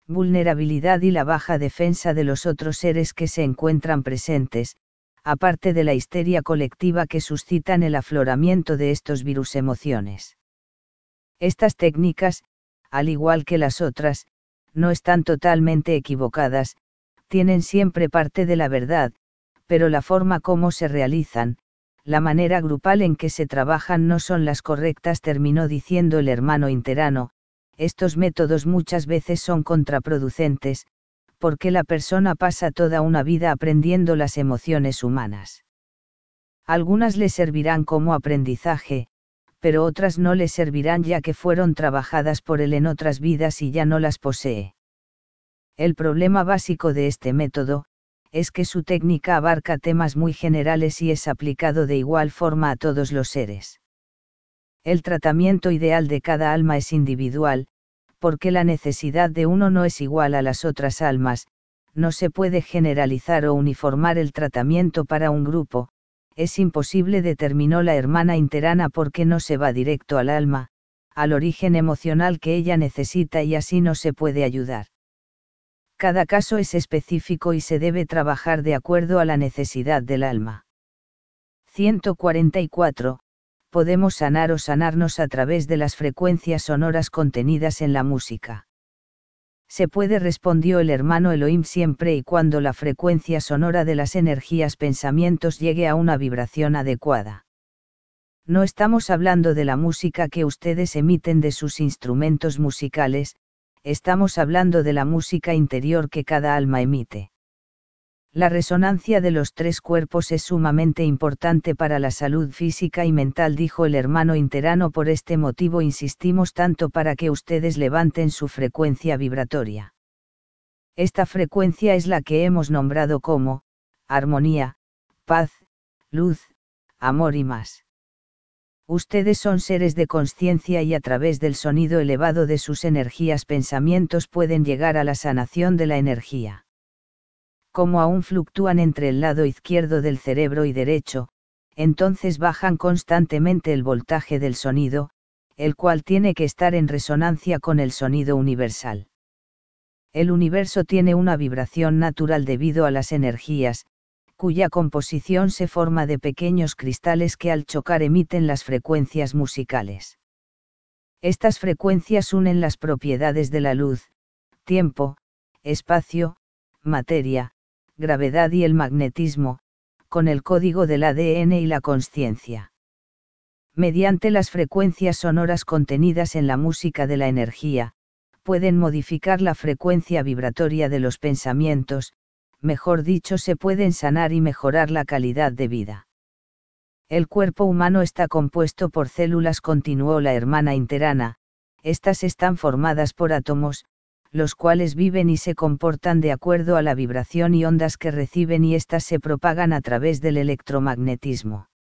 vulnerabilidad y la baja defensa de los otros seres que se encuentran presentes, aparte de la histeria colectiva que suscitan el afloramiento de estos virus emociones. Estas técnicas, al igual que las otras, no están totalmente equivocadas, tienen siempre parte de la verdad, pero la forma como se realizan, la manera grupal en que se trabajan no son las correctas, terminó diciendo el hermano interano. Estos métodos muchas veces son contraproducentes, porque la persona pasa toda una vida aprendiendo las emociones humanas. Algunas le servirán como aprendizaje, pero otras no le servirán ya que fueron trabajadas por él en otras vidas y ya no las posee. El problema básico de este método, es que su técnica abarca temas muy generales y es aplicado de igual forma a todos los seres. El tratamiento ideal de cada alma es individual, porque la necesidad de uno no es igual a las otras almas, no se puede generalizar o uniformar el tratamiento para un grupo, es imposible, determinó la hermana interana, porque no se va directo al alma, al origen emocional que ella necesita, y así no se puede ayudar. Cada caso es específico y se debe trabajar de acuerdo a la necesidad del alma. 144. Podemos sanar o sanarnos a través de las frecuencias sonoras contenidas en la música. Se puede, respondió el hermano Elohim, siempre y cuando la frecuencia sonora de las energías pensamientos llegue a una vibración adecuada. No estamos hablando de la música que ustedes emiten de sus instrumentos musicales, estamos hablando de la música interior que cada alma emite. La resonancia de los tres cuerpos es sumamente importante para la salud física y mental, dijo el hermano interano. Por este motivo insistimos tanto para que ustedes levanten su frecuencia vibratoria. Esta frecuencia es la que hemos nombrado como armonía, paz, luz, amor y más. Ustedes son seres de conciencia y a través del sonido elevado de sus energías pensamientos pueden llegar a la sanación de la energía. Como aún fluctúan entre el lado izquierdo del cerebro y derecho, entonces bajan constantemente el voltaje del sonido, el cual tiene que estar en resonancia con el sonido universal. El universo tiene una vibración natural debido a las energías, cuya composición se forma de pequeños cristales que al chocar emiten las frecuencias musicales. Estas frecuencias unen las propiedades de la luz, tiempo, espacio, materia, gravedad y el magnetismo, con el código del ADN y la consciencia. Mediante las frecuencias sonoras contenidas en la música de la energía, pueden modificar la frecuencia vibratoria de los pensamientos, mejor dicho, se pueden sanar y mejorar la calidad de vida. El cuerpo humano está compuesto por células, continuó la hermana interana, estas están formadas por átomos, los cuales viven y se comportan de acuerdo a la vibración y ondas que reciben, y éstas se propagan a través del electromagnetismo.